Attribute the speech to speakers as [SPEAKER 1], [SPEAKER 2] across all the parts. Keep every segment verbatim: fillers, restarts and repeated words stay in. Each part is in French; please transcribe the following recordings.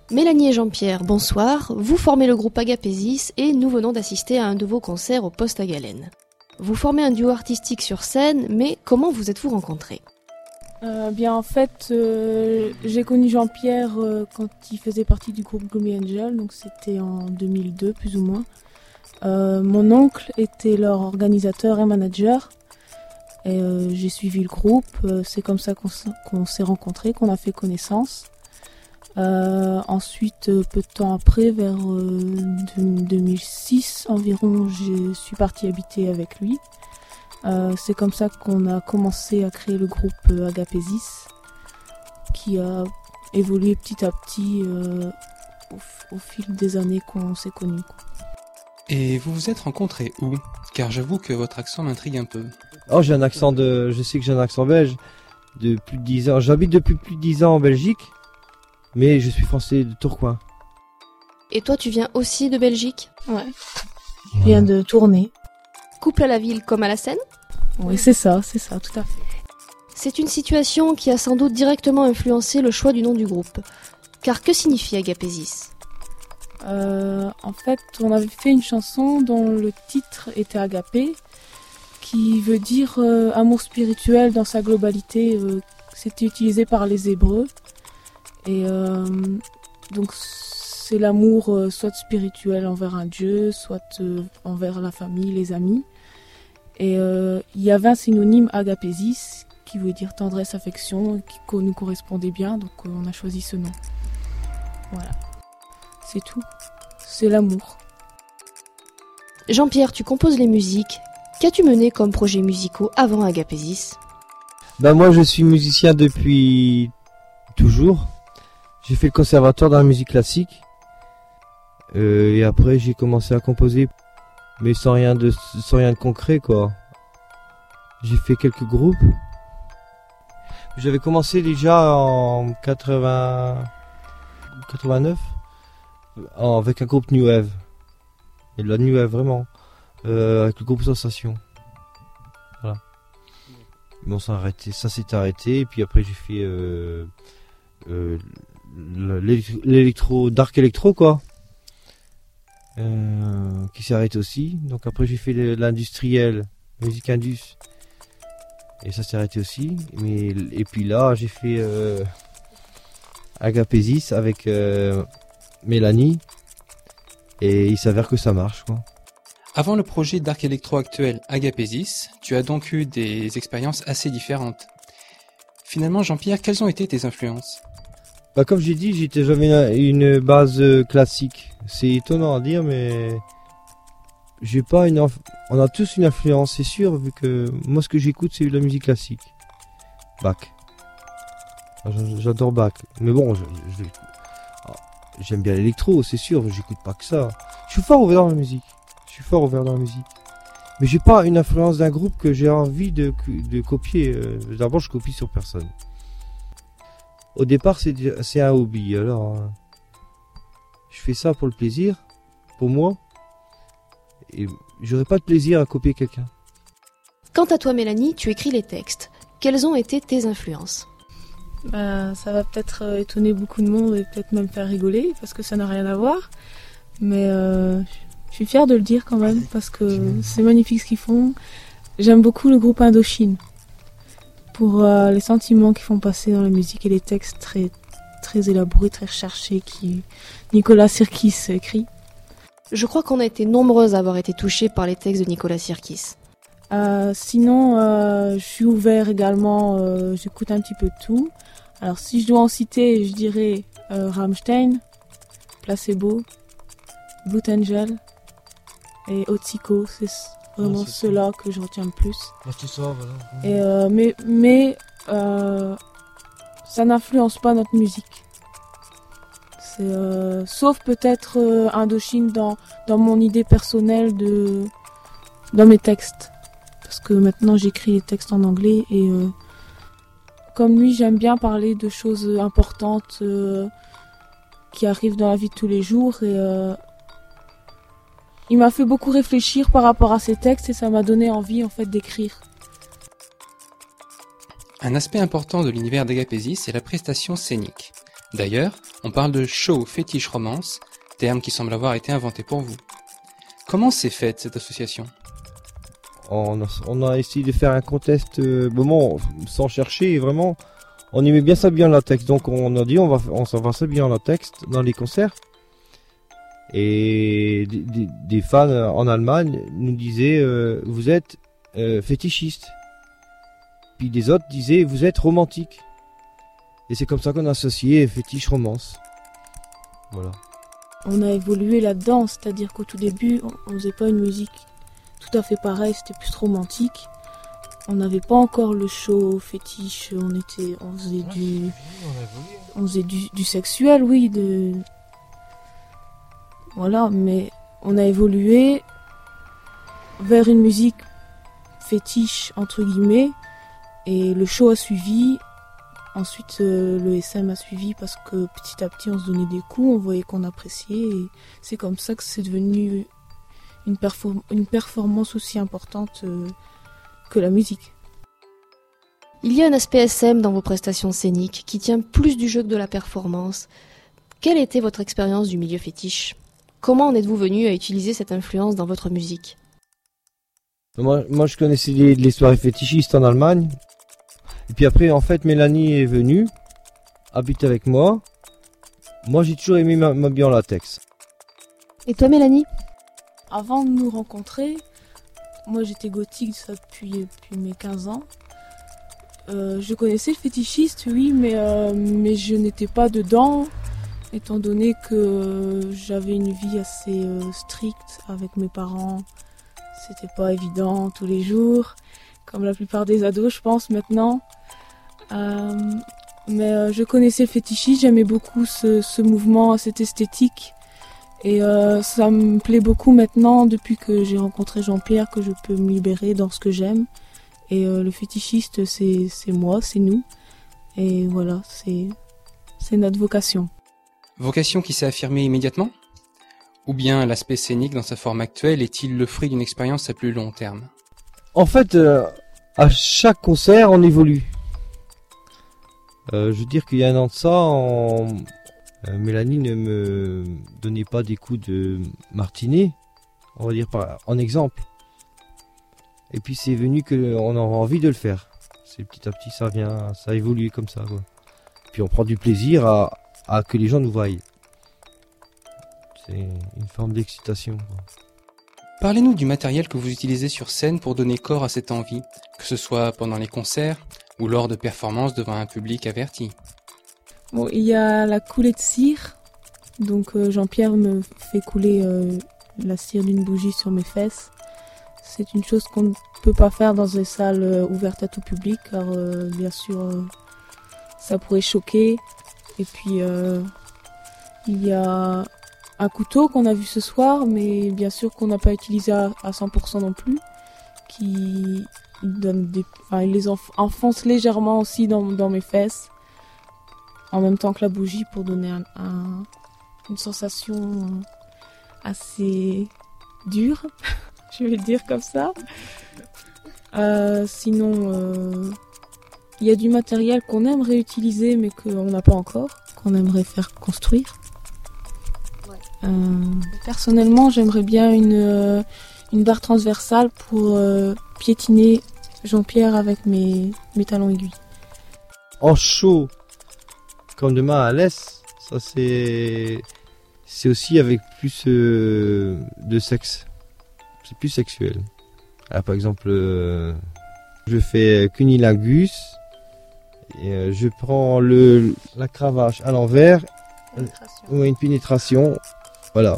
[SPEAKER 1] Mélanie et Jean-Pierre, bonsoir. Vous formez le groupe Agapésis et nous venons d'assister à un de vos concerts au Poste à Galène. Vous formez un duo artistique sur scène, mais comment vous êtes-vous rencontrés ?
[SPEAKER 2] Euh, bien en fait, euh, j'ai connu Jean-Pierre euh, quand il faisait partie du groupe Gloomy Angel, donc c'était en deux mille deux plus ou moins. Euh, mon oncle était leur organisateur et manager et euh, j'ai suivi le groupe. Euh, c'est comme ça qu'on, s- qu'on s'est rencontrés, qu'on a fait connaissance. Euh, ensuite, euh, peu de temps après, vers euh, deux mille six environ, je suis partie habiter avec lui. Euh, c'est comme ça qu'on a commencé à créer le groupe euh, Agapésis, qui a évolué petit à petit euh, au, f- au fil des années qu'on s'est connus, quoi.
[SPEAKER 3] Et vous vous êtes rencontrés où ? Car j'avoue que votre accent m'intrigue un peu.
[SPEAKER 4] Oh, j'ai un accent de, je sais que j'ai un accent belge de plus de dix ans. J'habite depuis plus de dix ans en Belgique, mais je suis français de Tourcoing.
[SPEAKER 1] Et toi, tu viens aussi de Belgique ?
[SPEAKER 2] Ouais. Je viens de tourner.
[SPEAKER 1] Couple à la ville comme à la scène ?
[SPEAKER 2] Oui, c'est ça, c'est ça, tout à fait.
[SPEAKER 1] C'est une situation qui a sans doute directement influencé le choix du nom du groupe. Car que signifie Agapésis ?
[SPEAKER 2] Euh, en fait, on avait fait une chanson dont le titre était Agapé, qui veut dire euh, amour spirituel dans sa globalité. Euh, c'était utilisé par les Hébreux. Et euh, donc, c'est l'amour euh, soit spirituel envers un dieu, soit euh, envers la famille, les amis. Et euh, il y avait un synonyme Agapésis, qui veut dire tendresse, affection, qui co- nous correspondait bien, donc euh, on a choisi ce nom. Voilà. C'est tout. C'est l'amour.
[SPEAKER 1] Jean-Pierre, tu composes les musiques. Qu'as-tu mené comme projets musicaux avant Agapésis ?
[SPEAKER 4] Ben moi, je suis musicien depuis toujours. J'ai fait le conservatoire dans la musique classique. Euh, et après, j'ai commencé à composer, mais sans rien de, sans rien de concret, quoi. J'ai fait quelques groupes. J'avais commencé déjà en quatre-vingts, quatre-vingt-neuf, en- avec un groupe New Wave. Et de la New Wave, vraiment. Euh, avec le groupe Sensation. Voilà. Bon, ça, a arrêté, ça s'est arrêté, et puis après j'ai fait euh, euh, l'électro, l'électro, dark electro, quoi. Euh, qui s'est arrêté aussi. Donc après j'ai fait le- l'industriel, musique indus. Et ça s'est arrêté aussi. Mais, et puis là j'ai fait euh, Agapésis avec euh, Mélanie. Et il s'avère que ça marche, quoi.
[SPEAKER 3] Avant le projet Dark Electro actuel Agapésis, tu as donc eu des expériences assez différentes. Finalement, Jean-Pierre, quelles ont été tes influences ?
[SPEAKER 4] Bah comme j'ai dit, j'étais jamais une, une base euh, classique. C'est étonnant à dire, mais j'ai pas une. inf- On a tous une influence, c'est sûr, vu que moi ce que j'écoute c'est de la musique classique. Bach. Ah, j'a- J'adore Bach, mais bon, je- je- ah, j'aime bien l'électro, c'est sûr, mais j'écoute pas que ça. Je suis fort ouvert dans la musique. Je suis fort ouvert dans la musique. Mais j'ai pas une influence d'un groupe que j'ai envie de, de copier. Euh, D'abord, je copie sur personne. Au départ, c'est c'est un hobby. Alors, euh, je fais ça pour le plaisir, pour moi. Et j'aurais pas de plaisir à copier quelqu'un.
[SPEAKER 1] Quant à toi, Mélanie, tu écris les textes. Quelles ont été tes influences ?
[SPEAKER 2] Ben, ça va peut-être euh, étonner beaucoup de monde et peut-être même faire rigoler parce que ça n'a rien à voir. Mais euh, je suis fière de le dire quand même parce que c'est magnifique ce qu'ils font. J'aime beaucoup le groupe Indochine pour euh, les sentiments qu'ils font passer dans la musique et les textes très, très élaborés, très recherchés qui Nicolas Sirkis écrit.
[SPEAKER 1] Je crois qu'on a été nombreuses à avoir été touchées par les textes de Nicolas Sirkis.
[SPEAKER 2] Euh, sinon, euh, je suis ouvert également, euh, j'écoute un petit peu de tout. Alors si je dois en citer, je dirais euh, Rammstein, Placebo, Blue Angel et Otsiko, c'est vraiment
[SPEAKER 4] Ouais, c'est
[SPEAKER 2] ceux-là que je retiens le plus.
[SPEAKER 4] Bah, c'est ça, voilà.
[SPEAKER 2] Et, euh, mais mais euh, ça n'influence pas notre musique. C'est, euh, sauf peut-être euh, Indochine dans, dans mon idée personnelle de, dans mes textes. Parce que maintenant j'écris les textes en anglais et euh, comme lui j'aime bien parler de choses importantes euh, qui arrivent dans la vie de tous les jours et euh, il m'a fait beaucoup réfléchir par rapport à ces textes et ça m'a donné envie en fait d'écrire.
[SPEAKER 3] Un aspect important de l'univers d'Agapésis, c'est la prestation scénique. D'ailleurs, on parle de show fétiche romance, terme qui semble avoir été inventé pour vous. Comment s'est faite cette association ?
[SPEAKER 4] On a, on a essayé de faire un contest, euh, bon, sans chercher, vraiment, on aimait bien s'habiller en latex, donc on a dit on va, on s'en va s'habiller en latex dans les concerts. Et des, des, des fans en Allemagne nous disaient euh, vous êtes euh, fétichistes. Puis des autres disaient vous êtes romantiques. Et c'est comme ça qu'on a associé fétiche romance. Voilà.
[SPEAKER 2] On a évolué là-dedans, c'est-à-dire qu'au tout début, on faisait pas une musique tout à fait pareille, c'était plus romantique. On n'avait pas encore le show fétiche, on était, on faisait du, on faisait du, du sexuel, oui, de, voilà, mais on a évolué vers une musique fétiche entre guillemets, et le show a suivi. Ensuite, euh, le S M a suivi parce que petit à petit, on se donnait des coups, on voyait qu'on appréciait, et c'est comme ça que c'est devenu une, perform- une performance aussi importante euh, que la musique.
[SPEAKER 1] Il y a un aspect S M dans vos prestations scéniques qui tient plus du jeu que de la performance. Quelle était votre expérience du milieu fétiche ? Comment en êtes-vous venu à utiliser cette influence dans votre musique ?
[SPEAKER 4] Moi, moi, je connaissais les, les soirées fétichistes en Allemagne. Et puis après, en fait, Mélanie est venue, habite avec moi. Moi, j'ai toujours aimé m'habiller en latex.
[SPEAKER 1] Et toi, Mélanie ?
[SPEAKER 2] Avant de nous rencontrer, moi j'étais gothique ça depuis, depuis mes quinze ans. Euh, je connaissais le fétichiste, oui, mais, euh, mais je n'étais pas dedans, étant donné que j'avais une vie assez euh, stricte avec mes parents. C'était pas évident tous les jours, comme la plupart des ados, je pense, maintenant. Euh, mais euh, je connaissais le fétichisme, j'aimais beaucoup ce, ce mouvement, cette esthétique. Et euh, ça me plaît beaucoup maintenant, depuis que j'ai rencontré Jean-Pierre, que je peux me libérer dans ce que j'aime. Et euh, le fétichiste, c'est, c'est moi, c'est nous. Et voilà, c'est, c'est notre vocation.
[SPEAKER 3] Vocation qui s'est affirmée immédiatement ? Ou bien l'aspect scénique dans sa forme actuelle est-il le fruit d'une expérience à plus long terme ?
[SPEAKER 4] En fait, euh, à chaque concert, on évolue. Euh, je veux dire qu'il y a un an de ça, on... euh, Mélanie ne me donnait pas des coups de martinet, on va dire par... en exemple. Et puis c'est venu qu'on a envie de le faire. C'est petit à petit, ça vient, ça évolue comme ça, quoi. Puis on prend du plaisir à, à que les gens nous voient. C'est une forme d'excitation, quoi.
[SPEAKER 3] Parlez-nous du matériel que vous utilisez sur scène pour donner corps à cette envie, que ce soit pendant les concerts ou lors de performances devant un public averti.
[SPEAKER 2] Bon, il y a la coulée de cire. Donc euh, Jean-Pierre me fait couler euh, la cire d'une bougie sur mes fesses. C'est une chose qu'on ne peut pas faire dans des salles euh, ouvertes à tout public, car euh, bien sûr euh, ça pourrait choquer. Et puis euh, il y a un couteau qu'on a vu ce soir, mais bien sûr qu'on n'a pas utilisé à, à cent pour cent non plus, qui donne des, enfin, il les enf- enfonce légèrement aussi dans, dans mes fesses, en même temps que la bougie, pour donner un, un, une sensation assez dure, je vais le dire comme ça. Euh, sinon, euh, il y a du matériel qu'on aimerait utiliser, mais qu'on n'a pas encore, qu'on aimerait faire construire. Euh, personnellement, j'aimerais bien une, euh, une barre transversale pour euh, piétiner Jean-Pierre avec mes, mes talons aiguilles.
[SPEAKER 4] En show, comme demain à l'Est, ça c'est c'est aussi avec plus euh, de sexe. C'est plus sexuel. Alors, par exemple, euh, je fais cunilingus, et euh, je prends le la cravache à l'envers, ou une pénétration. Voilà.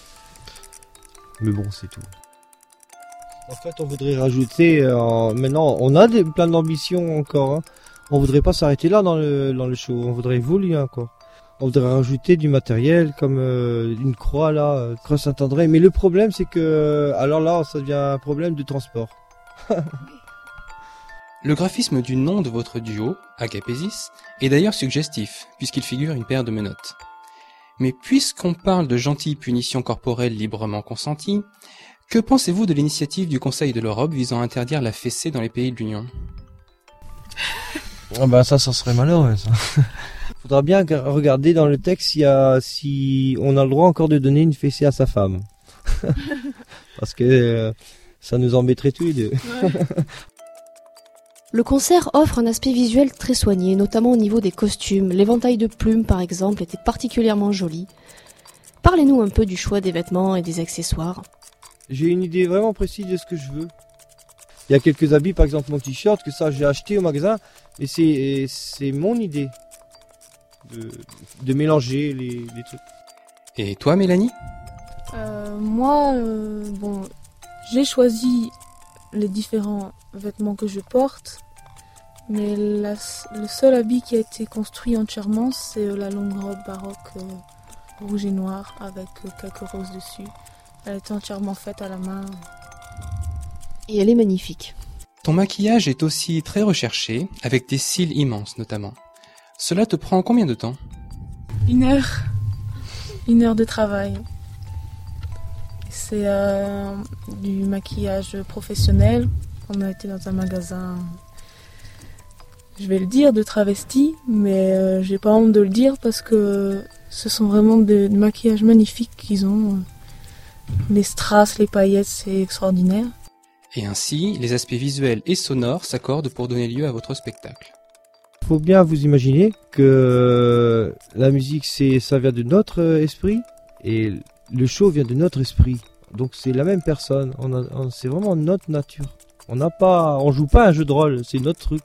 [SPEAKER 4] Mais bon, c'est tout. En fait, on voudrait rajouter... Euh, maintenant, on a des, plein d'ambitions encore. Hein. On voudrait pas s'arrêter là dans le, dans le show. On voudrait évoluer encore. On voudrait rajouter du matériel comme euh, une croix là, euh, croix Saint-André. Mais le problème, c'est que... Alors là, ça devient un problème de transport.
[SPEAKER 3] Le graphisme du nom de votre duo, Agapésis, est d'ailleurs suggestif, puisqu'il figure une paire de menottes. Mais puisqu'on parle de gentilles punitions corporelles librement consenties, que pensez-vous de l'initiative du Conseil de l'Europe visant à interdire la fessée dans les pays de l'Union ?
[SPEAKER 4] Ah bah ça, ça serait malheureux, ça. Faudra bien regarder dans le texte s'il y a, si on a le droit encore de donner une fessée à sa femme. Parce que euh, ça nous embêterait tous les deux.
[SPEAKER 2] Ouais.
[SPEAKER 1] Le concert offre un aspect visuel très soigné, notamment au niveau des costumes. L'éventail de plumes, par exemple, était particulièrement joli. Parlez-nous un peu du choix des vêtements et des accessoires.
[SPEAKER 4] J'ai une idée vraiment précise de ce que je veux. Il y a quelques habits, par exemple mon t-shirt, que ça j'ai acheté au magasin, et c'est, c'est mon idée de, de mélanger les, les trucs.
[SPEAKER 3] Et toi, Mélanie?
[SPEAKER 2] Euh, moi, euh, bon, j'ai choisi les différents vêtements que je porte, mais la, le seul habit qui a été construit entièrement, c'est la longue robe baroque euh, rouge et noir avec euh, quelques roses dessus. Elle était entièrement faite à la main.
[SPEAKER 1] Et elle est magnifique.
[SPEAKER 3] Ton maquillage est aussi très recherché, avec des cils immenses notamment. Cela te prend combien de temps?
[SPEAKER 2] Une heure. Une heure de travail. C'est euh, du maquillage professionnel. On a été dans un magasin, je vais le dire, de travestis, mais euh, j'ai pas honte de le dire parce que ce sont vraiment des, des maquillages magnifiques qu'ils ont. Les strass, les paillettes, c'est extraordinaire.
[SPEAKER 3] Et ainsi, les aspects visuels et sonores s'accordent pour donner lieu à votre spectacle.
[SPEAKER 4] Il faut bien vous imaginer que la musique, c'est, ça vient de notre esprit et le show vient de notre esprit. Donc c'est la même personne. On a, on, c'est vraiment notre nature. On n'a pas, on joue pas un jeu de rôle. C'est notre truc.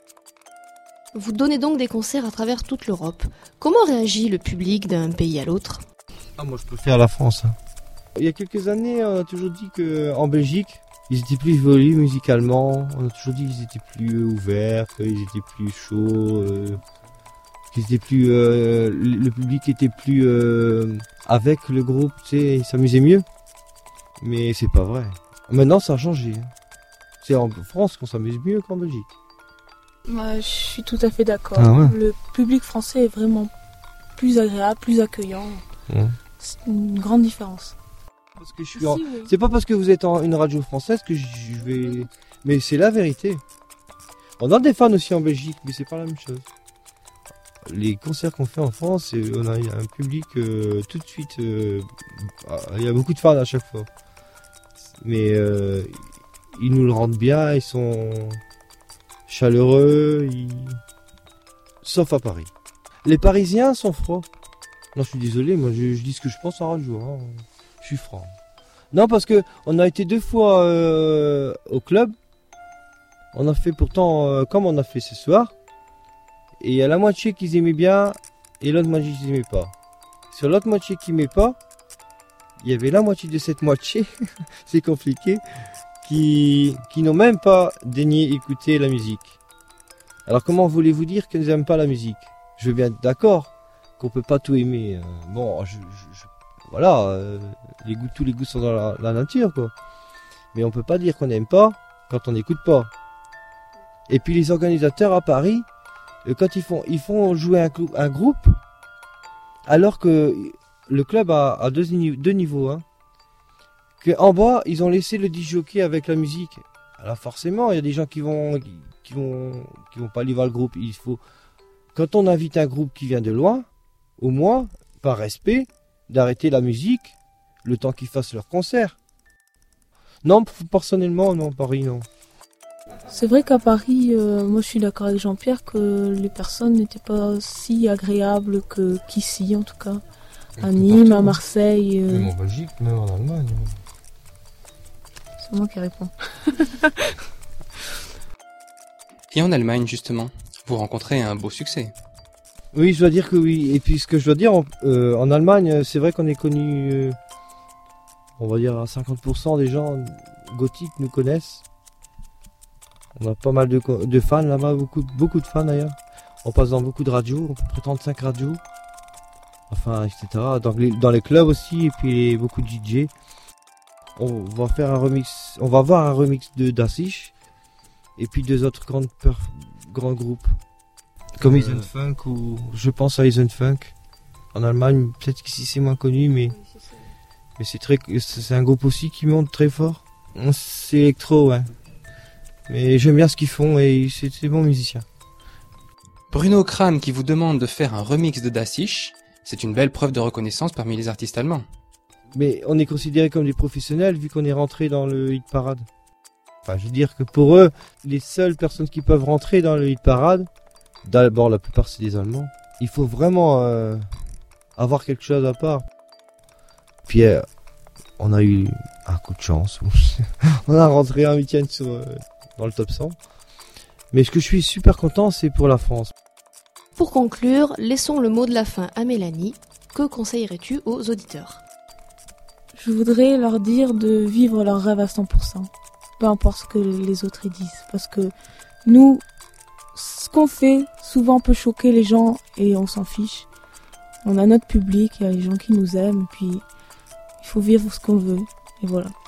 [SPEAKER 1] Vous donnez donc des concerts à travers toute l'Europe. Comment réagit le public d'un pays à l'autre?
[SPEAKER 4] Ah, moi je préfère la France. Hein. Il y a quelques années, on a toujours dit que en Belgique, ils étaient plus évolués musicalement. On a toujours dit qu'ils étaient plus ouverts, qu'ils étaient plus chauds, euh, qu'ils étaient plus, euh, le public était plus euh, avec le groupe, tu sais, ils s'amusaient mieux. Mais c'est pas vrai. Maintenant, ça a changé. C'est en France qu'on s'amuse mieux qu'en Belgique.
[SPEAKER 2] Ouais, je suis tout à fait d'accord.
[SPEAKER 4] Ah ouais.
[SPEAKER 2] Le public français est vraiment plus agréable, plus accueillant.
[SPEAKER 4] Ouais.
[SPEAKER 2] C'est une grande différence.
[SPEAKER 4] Parce que je suis
[SPEAKER 2] Si,
[SPEAKER 4] en...
[SPEAKER 2] oui.
[SPEAKER 4] C'est pas parce que vous êtes en une radio française que je vais... Mais c'est la vérité. On a des fans aussi en Belgique, mais c'est pas la même chose. Les concerts qu'on fait en France, on a un public euh, tout de suite... Euh... Il y a beaucoup de fans à chaque fois. Mais euh, ils nous le rendent bien, ils sont chaleureux, ils... sauf à Paris. Les Parisiens sont froids. Non, je suis désolé, moi je, je dis ce que je pense en radio. Hein. Je suis franc. Non, parce que on a été deux fois euh, au club. On a fait pourtant euh, comme on a fait ce soir. Et il y a la moitié qu'ils aimaient bien et l'autre moitié qu'ils n'aimaient pas. Sur l'autre moitié qui n'aimait pas, il y avait la moitié de cette moitié, c'est compliqué, qui, qui n'ont même pas daigné écouter la musique. Alors comment voulez-vous dire qu'ils n'aiment pas la musique? Je veux bien être d'accord qu'on peut pas tout aimer. Bon, je, je, je, voilà, euh, les goûts, tous les goûts sont dans la, la nature, quoi. Mais on peut pas dire qu'on n'aime pas quand on n'écoute pas. Et puis les organisateurs à Paris, euh, quand ils font, ils font jouer un, un groupe, alors que le club a, a deux, deux niveaux, hein. Que en bas, ils ont laissé le disjockey avec la musique. Alors forcément, il y a des gens qui vont, qui, qui vont, qui vont pas aller voir le groupe. Il faut, quand on invite un groupe qui vient de loin, au moins, par respect, d'arrêter la musique le temps qu'ils fassent leur concert. Non, personnellement, non, Paris, non.
[SPEAKER 2] C'est vrai qu'à Paris, euh, moi je suis d'accord avec Jean-Pierre que les personnes n'étaient pas si agréables que, qu'ici, en tout cas. À Nîmes, à Marseille. Euh...
[SPEAKER 4] Même en Belgique, même en Allemagne.
[SPEAKER 2] C'est moi qui réponds.
[SPEAKER 3] Et en Allemagne, justement, vous rencontrez un beau succès.
[SPEAKER 4] Oui, je dois dire que oui. Et puis ce que je dois dire, euh, en Allemagne, c'est vrai qu'on est connu, euh, on va dire à cinquante pour cent des gens gothiques nous connaissent. On a pas mal de, de fans là-bas, beaucoup, beaucoup de fans d'ailleurs. On passe dans beaucoup de radios, à peu près trente-cinq radios. Enfin, et cetera. Dans les, dans les clubs aussi, et puis les, beaucoup de D J. On va faire un remix, on va voir un remix de Dacish, et puis deux autres grandes grands groupes. Comme euh... Eisenfunk, ou je pense à Eisenfunk. En Allemagne, peut-être qu'ici c'est moins connu, mais, mais c'est très, c'est un groupe aussi qui monte très fort. C'est électro, ouais. Mais j'aime bien ce qu'ils font, et c'est des bons musiciens.
[SPEAKER 3] Bruno Kram qui vous demande de faire un remix de Das Ich, c'est une belle preuve de reconnaissance parmi les artistes allemands.
[SPEAKER 4] Mais on est considérés comme des professionnels vu qu'on est rentré dans le hit parade. Enfin, je veux dire que pour eux, les seules personnes qui peuvent rentrer dans le hit parade, d'abord la plupart c'est des Allemands. Il faut vraiment euh, avoir quelque chose à part. Puis euh, on a eu un coup de chance. On a rentré un week-end sur, euh, dans le top cent. Mais ce que je suis super content, c'est pour la France.
[SPEAKER 1] Pour conclure, laissons le mot de la fin à Mélanie. Que conseillerais-tu aux auditeurs ?
[SPEAKER 2] Je voudrais leur dire de vivre leur rêve à cent pour cent. Peu importe ce que les autres y disent. Parce que nous, ce qu'on fait, souvent peut choquer les gens et on s'en fiche. On a notre public, il y a les gens qui nous aiment, et puis il faut vivre ce qu'on veut. Et voilà.